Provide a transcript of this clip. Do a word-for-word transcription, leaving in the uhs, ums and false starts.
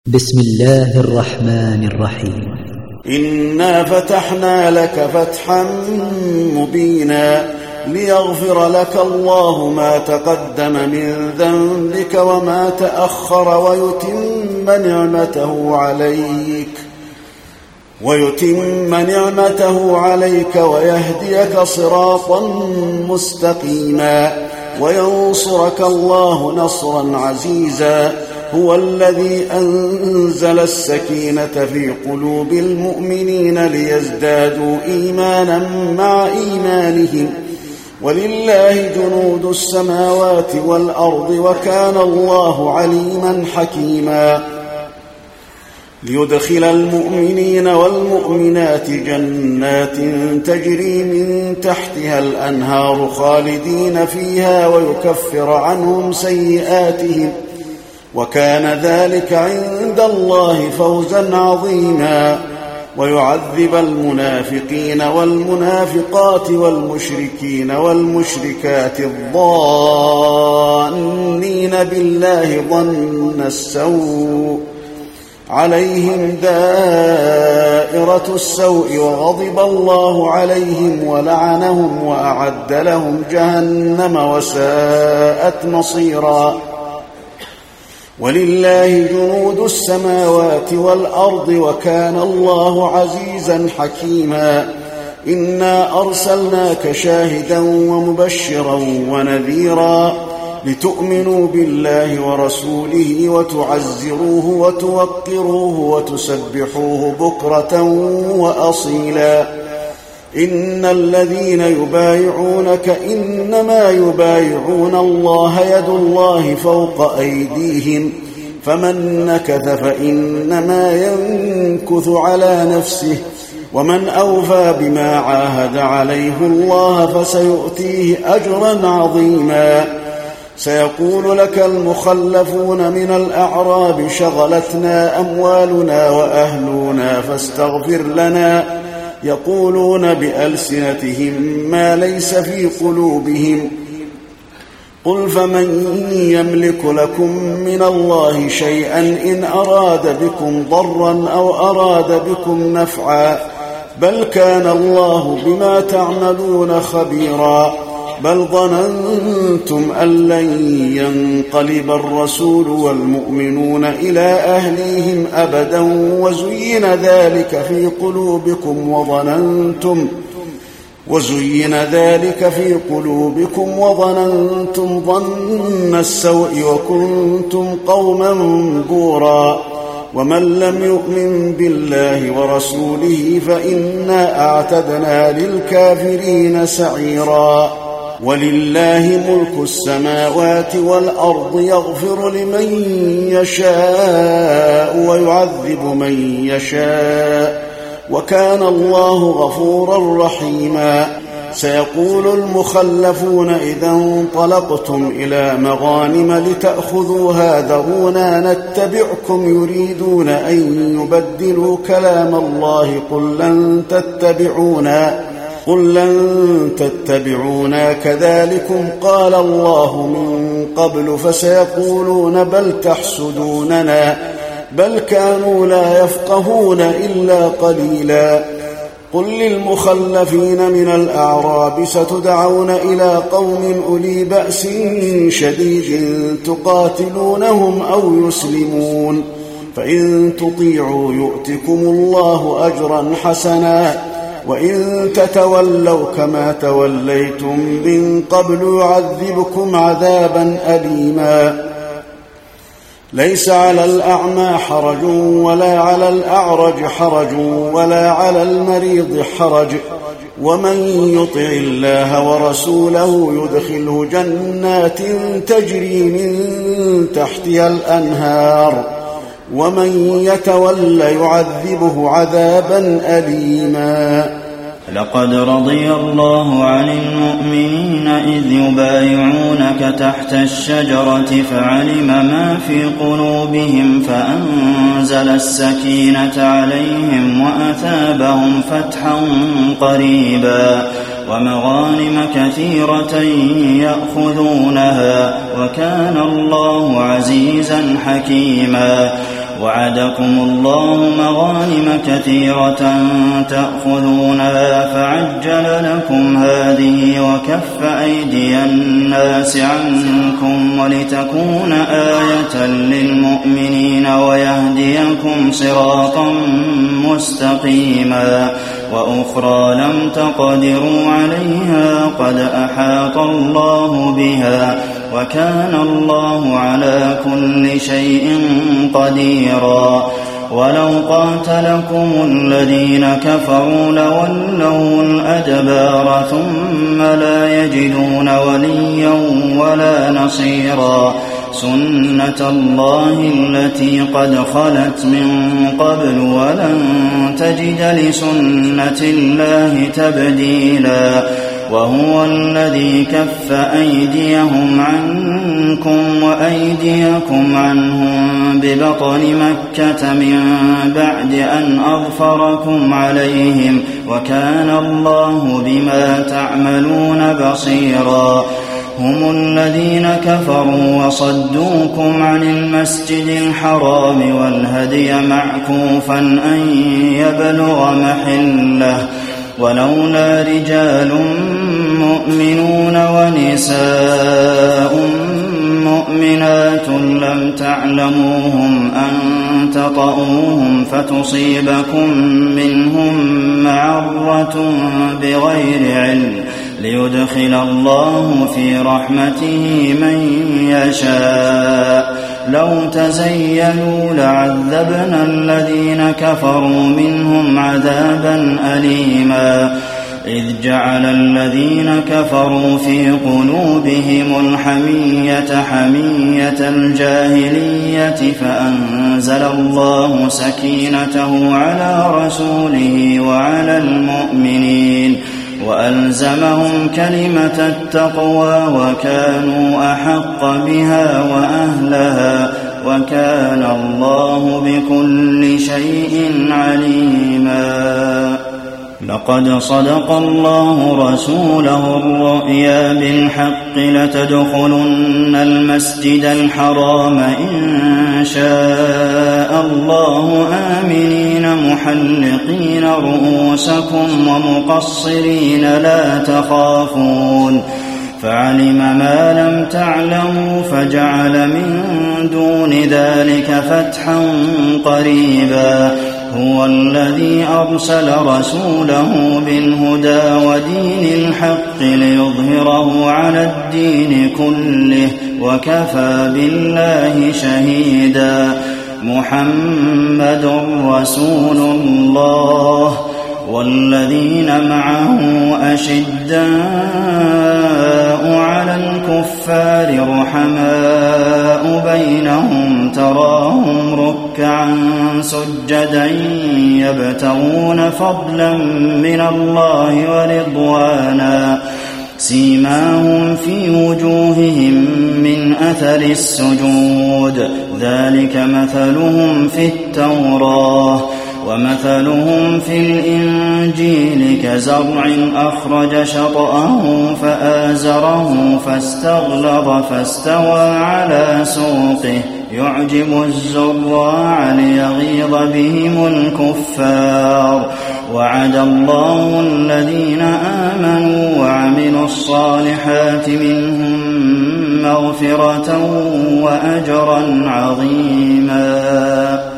بسم الله الرحمن الرحيم. إنا فتحنا لك فتحا مبينا ليغفر لك الله ما تقدم من ذنبك وما تأخر ويتم نعمته عليك ويتم نعمته عليك ويهديك صراطا مستقيما وينصرك الله نصرا عزيزا. هو الذي أنزل السكينة في قلوب المؤمنين ليزدادوا إيمانا مع إيمانهم ولله جنود السماوات والأرض وكان الله عليما حكيما. ليدخل المؤمنين والمؤمنات جنات تجري من تحتها الأنهار خالدين فيها ويكفر عنهم سيئاتهم وكان ذلك عند الله فوزا عظيما. ويعذب المنافقين والمنافقات والمشركين والمشركات الظانين بالله ظن السوء عليهم دائرة السوء وغضب الله عليهم ولعنهم وأعد لهم جهنم وساءت مصيرا. ولله جنود السماوات والأرض وكان الله عزيزا حكيما. إنا أرسلناك شاهدا ومبشرا ونذيرا لتؤمنوا بالله ورسوله وتعزروه وتوقروه وتسبحوه بكرة وأصيلا. إن الذين يبايعونك إنما يبايعون الله يد الله فوق أيديهم فمن نكث فإنما ينكث على نفسه ومن أوفى بما عاهد عليه الله فسيؤتيه أجرا عظيما. سيقول لك المخلفون من الأعراب شغلتنا أموالنا وأهلنا فاستغفر لنا يقولون بألسنتهم ما ليس في قلوبهم قل فمن يملك لكم من الله شيئا إن أراد بكم ضرا أو أراد بكم نفعا بل كان الله بما تعملون خبيرا. بل ظننتم أن لن ينقلب الرسول والمؤمنون إلى أهليهم أبدا وزين ذلك في قلوبكم وظننتم وزين ذلك في قلوبكم وظننتم ظن السوء وكنتم قوما بورا. ومن لم يؤمن بالله ورسوله فإنا أعتدنا للكافرين سعيرا. ولله ملك السماوات والأرض يغفر لمن يشاء ويعذب من يشاء وكان الله غفورا رحيما. سيقول المخلفون إذا انطلقتم إلى مغانم لتأخذوها ذرونا نتبعكم يريدون أن يبدلوا كلام الله قل لن تتبعونا قل لن تتبعونا كذلكم قال الله من قبل فسيقولون بل تحسدوننا بل كانوا لا يفقهون إلا قليلا. قل للمخلفين من الأعراب ستدعون إلى قوم أولي بأس شديد تقاتلونهم أو يسلمون فإن تطيعوا يؤتكم الله أجرا حسنا وإن تتولوا كما توليتم من قبل يعذبكم عذابا أليما. ليس على الأعمى حرج ولا على الأعرج حرج ولا على المريض حرج ومن يطع الله ورسوله يدخله جنات تجري من تحتها الأنهار ومن يتول يعذبه عذابا أليما. لقد رضي الله عن المؤمنين إذ يبايعونك تحت الشجرة فعلم ما في قلوبهم فأنزل السكينة عليهم وأثابهم فتحا قريبا ومغانم كثيرة يأخذونها وكان الله عزيزا حكيما. وعدكم الله مغانم كثيرة تأخذونها فعجل لكم هذه وكف أيدي الناس عنكم ولتكون آية للمؤمنين ويهديكم صراطا مستقيما وأخرى لم تقدروا عليها قد أحاط الله بها وكان الله على كل شيء قديرا ولو قاتلكم الذين كفروا لولوا الأدبار ثم لا يجدون وليا ولا نصيرا سنة الله التي قد خلت من قبل ولن تجد لسنة الله تبديلا وهو الذي كف أيديهم عنكم وأيديكم عنهم ببطن مكة من بعد أن أظفركم عليهم وكان الله بما تعملون بصيرا هم الذين كفروا وصدوكم عن المسجد الحرام والهدي معكوفا أن يبلغ محله ولولا رجال مؤمنون ونساء مؤمنات لم تعلموهم أن تطؤوهم فتصيبكم منهم معرة بغير علم ليدخل الله في رحمته من يشاء لو تزيلوا لعذبنا الذين كفروا منهم عذابا أليما إذ جعل الذين كفروا في قلوبهم الحمية حمية الجاهلية فأنزل الله سكينته على رسوله وعلى المؤمنين وألزمهم كلمة التقوى وكانوا أحق بها وأهلها وكان الله بكل شيء عليما لقد صدق الله رسوله الرؤيا بالحق لتدخلن المسجد الحرام إن شاء الله آمنين محلقين رؤوسكم ومقصرين لا تخافون فعلم ما لم تعلموا فجعل من دون ذلك فتحا قريبا هو الذي أرسل رسوله بالهدى ودين الحق ليظهره على الدين كله وكفى بالله شهيدا محمد رسول الله والذين معه أشداء على الكفار رحماء بينهم تراهم ركعا سجدا يبتغون فضلا من الله ورضوانا سيماهم في وجوههم من أثر السجود ذلك مثلهم في التوراة ومثلهم في الإنجيل كزرع أخرج شطأه فآزره فاستغلظ فاستوى على سوقه يعجب الزراع ليغيظ بهم الكفار وعد الله الذين آمنوا وعملوا الصالحات منهم مغفرة وأجرا عظيما